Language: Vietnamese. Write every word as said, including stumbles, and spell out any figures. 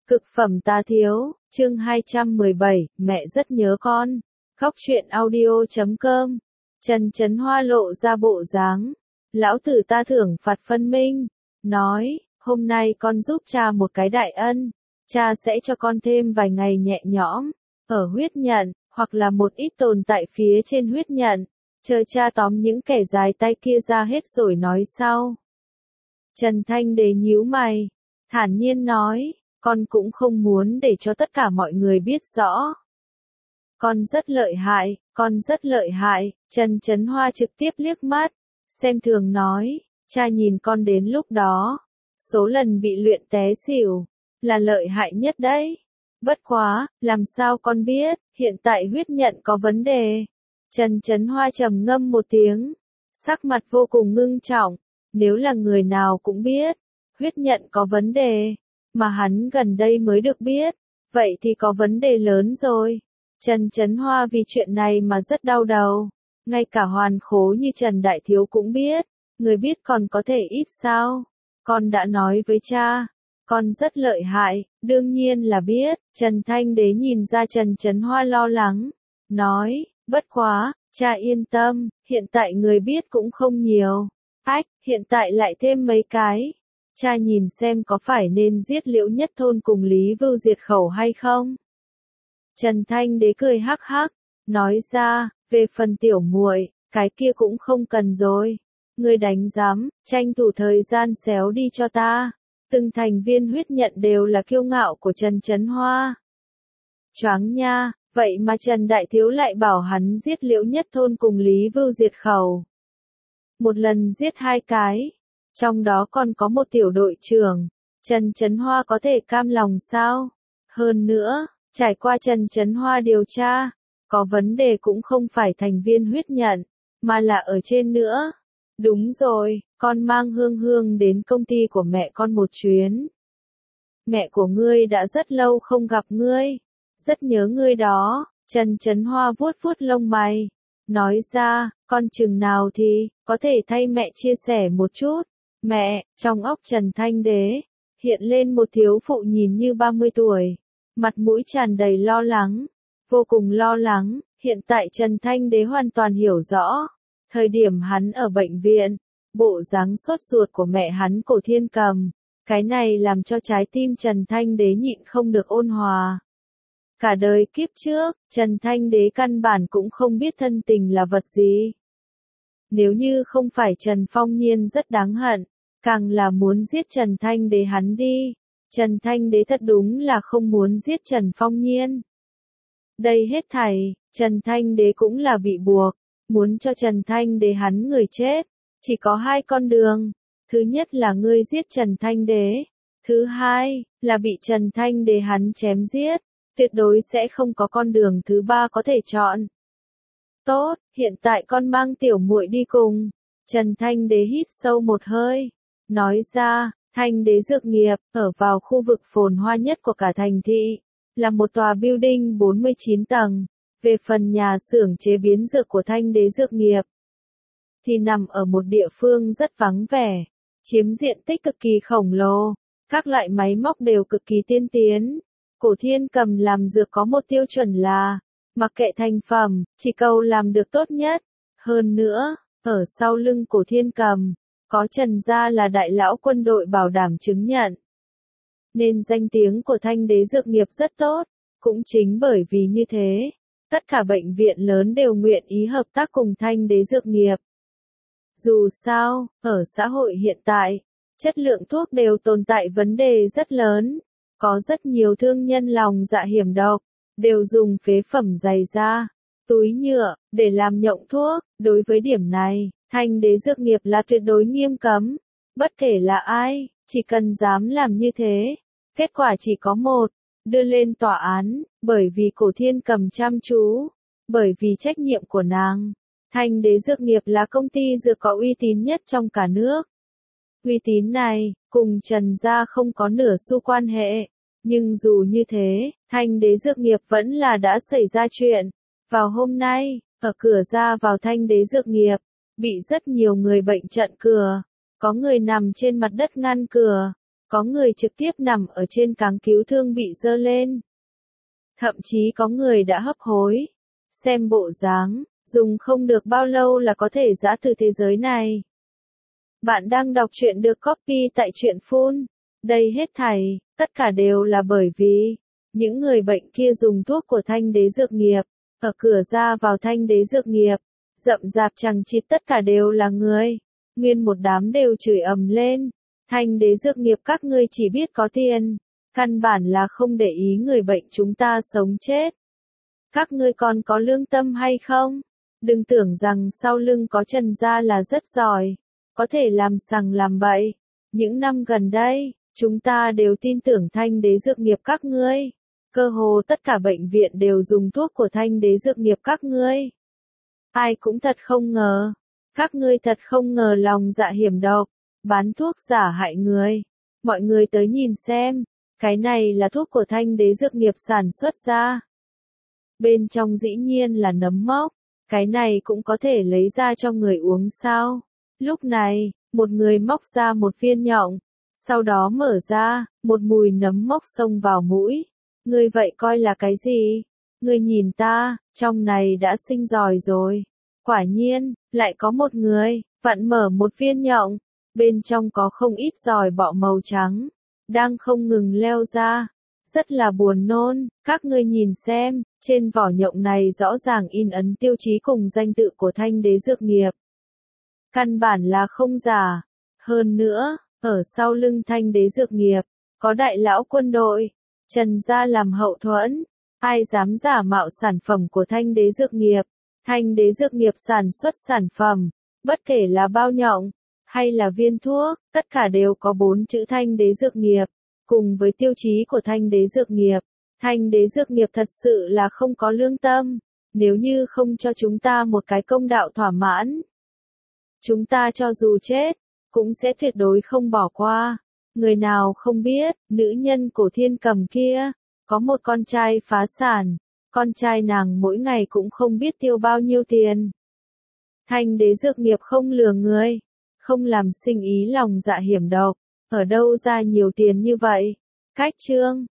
Cực phẩm tá thiếu, chương hai trăm mười bảy, mẹ rất nhớ con. Khóc chuyện audio chấm com. Trần Chấn Hoa lộ ra bộ dáng. Lão tử ta thưởng phạt phân minh. Nói, hôm nay con giúp cha một cái đại ân. Cha sẽ cho con thêm vài ngày nhẹ nhõm. Ở huyết nhận, hoặc là một ít tồn tại phía trên huyết nhận. Chờ cha tóm những kẻ dài tay kia ra hết rồi nói sau. Trần Thanh Đế nhíu mày. Thản nhiên nói. Con cũng không muốn để cho tất cả mọi người biết rõ. Con rất lợi hại, con rất lợi hại, Trần Chấn Hoa trực tiếp liếc mắt, xem thường nói, cha nhìn con đến lúc đó, số lần bị luyện té xỉu, là lợi hại nhất đấy. Bất quá, làm sao con biết, hiện tại huyết nhận có vấn đề. Trần Chấn Hoa trầm ngâm một tiếng, sắc mặt vô cùng ngưng trọng, nếu là người nào cũng biết, huyết nhận có vấn đề. Mà hắn gần đây mới được biết, vậy thì có vấn đề lớn rồi. Trần Chấn Hoa vì chuyện này mà rất đau đầu. Ngay cả hoàn khố như Trần Đại Thiếu cũng biết, người biết còn có thể ít sao. Con đã nói với cha, con rất lợi hại, đương nhiên là biết. Trần Thanh Đế nhìn ra Trần Chấn Hoa lo lắng, nói, bất quá, cha yên tâm, hiện tại người biết cũng không nhiều. Ách, hiện tại lại thêm mấy cái. Cha nhìn xem có phải nên giết Liễu Nhất Thôn cùng Lý Vưu diệt khẩu hay không? Trần Thanh Đế cười hắc hắc, nói ra, về phần tiểu muội, cái kia cũng không cần rồi. Ngươi đánh giám, tranh thủ thời gian xéo đi cho ta. Từng thành viên huyết nhận đều là kiêu ngạo của Trần Chấn Hoa. Choáng nha, vậy mà Trần Đại Thiếu lại bảo hắn giết Liễu Nhất Thôn cùng Lý Vưu diệt khẩu. Một lần giết hai cái. Trong đó còn có một tiểu đội trưởng, Trần Chấn Hoa có thể cam lòng sao? Hơn nữa, trải qua Trần Chấn Hoa điều tra, có vấn đề cũng không phải thành viên huyết nhận, mà là ở trên nữa. Đúng rồi, con mang Hương Hương đến công ty của mẹ con một chuyến. Mẹ của ngươi đã rất lâu không gặp ngươi, rất nhớ ngươi đó. Trần Chấn Hoa vuốt vuốt lông mày, nói ra, con chừng nào thì, có thể thay mẹ chia sẻ một chút. Mẹ, trong óc Trần Thanh Đế, hiện lên một thiếu phụ nhìn như ba mươi tuổi, mặt mũi tràn đầy lo lắng, vô cùng lo lắng, hiện tại Trần Thanh Đế hoàn toàn hiểu rõ, thời điểm hắn ở bệnh viện, bộ dáng sốt ruột của mẹ hắn Cổ Thiên Cầm, cái này làm cho trái tim Trần Thanh Đế nhịn không được ôn hòa. Cả đời kiếp trước, Trần Thanh Đế căn bản cũng không biết thân tình là vật gì. Nếu như không phải Trần Phong Nhiên rất đáng hận, càng là muốn giết Trần Thanh Đế hắn đi. Trần Thanh Đế thật đúng là không muốn giết Trần Phong Nhiên. Đây hết thảy, Trần Thanh Đế cũng là bị buộc, muốn cho Trần Thanh Đế hắn người chết. Chỉ có hai con đường, thứ nhất là ngươi giết Trần Thanh Đế, thứ hai, là bị Trần Thanh Đế hắn chém giết, tuyệt đối sẽ không có con đường thứ ba có thể chọn. Tốt, hiện tại con mang tiểu muội đi cùng. Trần Thanh Đế hít sâu một hơi, nói ra, Thanh Đế Dược Nghiệp, ở vào khu vực phồn hoa nhất của cả thành thị, là một tòa building bốn mươi chín tầng. Về phần nhà xưởng chế biến dược của Thanh Đế Dược Nghiệp, thì nằm ở một địa phương rất vắng vẻ, chiếm diện tích cực kỳ khổng lồ, các loại máy móc đều cực kỳ tiên tiến. Cổ Thiên Cầm làm dược có một tiêu chuẩn là, mặc kệ thành phẩm, chỉ cầu làm được tốt nhất. Hơn nữa, ở sau lưng Cổ Thiên Cầm, có Trần gia là đại lão quân đội bảo đảm chứng nhận. Nên danh tiếng của Thanh Đế Dược Nghiệp rất tốt, cũng chính bởi vì như thế, tất cả bệnh viện lớn đều nguyện ý hợp tác cùng Thanh Đế Dược Nghiệp. Dù sao, ở xã hội hiện tại, chất lượng thuốc đều tồn tại vấn đề rất lớn, có rất nhiều thương nhân lòng dạ hiểm độc, đều dùng phế phẩm giày da, túi nhựa, để làm nhộng thuốc. Đối với điểm này, Thanh Đế Dược Nghiệp là tuyệt đối nghiêm cấm. Bất kể là ai, chỉ cần dám làm như thế, kết quả chỉ có một, đưa lên tòa án, bởi vì Cổ Thiên Cầm chăm chú, bởi vì trách nhiệm của nàng. Thanh Đế Dược Nghiệp là công ty dược có uy tín nhất trong cả nước. Uy tín này, cùng Trần gia không có nửa xu quan hệ. Nhưng dù như thế, Thanh Đế Dược Nghiệp vẫn là đã xảy ra chuyện. Vào hôm nay, ở cửa ra vào Thanh Đế Dược Nghiệp, bị rất nhiều người bệnh chặn cửa. Có người nằm trên mặt đất ngăn cửa, Có người trực tiếp nằm ở trên cáng cứu thương bị giơ lên. Thậm chí có người đã hấp hối. Xem bộ dáng, dùng không được bao lâu là có thể giã từ thế giới này. Bạn đang đọc truyện được copy tại truyện phun. Đây hết thảy, tất cả đều là bởi vì những người bệnh kia dùng thuốc của Thanh Đế Dược Nghiệp. Ở cửa ra vào Thanh Đế Dược Nghiệp, rậm rạp chằng chịt tất cả đều là người. Nguyên một đám đều chửi ầm lên. Thanh Đế Dược Nghiệp các ngươi chỉ biết có tiền. Căn bản là không để ý người bệnh chúng ta sống chết. Các ngươi còn có lương tâm hay không? Đừng tưởng rằng sau lưng có Trần gia là rất giỏi. Có thể làm sằng làm bậy. Những năm gần đây, chúng ta đều tin tưởng Thanh Đế Dược Nghiệp các ngươi. Cơ hồ tất cả bệnh viện đều dùng thuốc của Thanh Đế Dược Nghiệp các ngươi. Ai cũng thật không ngờ. Các ngươi thật không ngờ lòng dạ hiểm độc. Bán thuốc giả hại người. Mọi người tới nhìn xem. Cái này là thuốc của Thanh Đế Dược Nghiệp sản xuất ra. Bên trong dĩ nhiên là nấm mốc. Cái này cũng có thể lấy ra cho người uống sao? Lúc này, một người móc ra một viên nhộng. Sau đó mở ra, một mùi nấm mốc xông vào mũi. Ngươi vậy coi là cái gì? Ngươi nhìn ta, trong này đã sinh giòi rồi. Quả nhiên, lại có một người, vặn mở một viên nhộng. Bên trong có không ít giòi bọ màu trắng. Đang không ngừng leo ra. Rất là buồn nôn, các ngươi nhìn xem, trên vỏ nhộng này rõ ràng in ấn tiêu chí cùng danh tự của Thanh Đế Dược Nghiệp. Căn bản là không giả. Hơn nữa, ở sau lưng Thanh Đế Dược Nghiệp, có đại lão quân đội, Trần gia làm hậu thuẫn. Ai dám giả mạo sản phẩm của Thanh Đế Dược Nghiệp? Thanh Đế Dược Nghiệp sản xuất sản phẩm, bất kể là bao nhộng, hay là viên thuốc, tất cả đều có bốn chữ Thanh Đế Dược Nghiệp. Cùng với tiêu chí của Thanh Đế Dược Nghiệp, Thanh Đế Dược Nghiệp thật sự là không có lương tâm. Nếu như không cho chúng ta một cái công đạo thỏa mãn, chúng ta cho dù chết, cũng sẽ tuyệt đối không bỏ qua. Người nào không biết, nữ nhân Cổ Thiên Cầm kia, có một con trai phá sản, con trai nàng mỗi ngày cũng không biết tiêu bao nhiêu tiền. Thanh Đế Dược Nghiệp không lừa người, không làm sinh ý lòng dạ hiểm độc, ở đâu ra nhiều tiền như vậy? Cách chương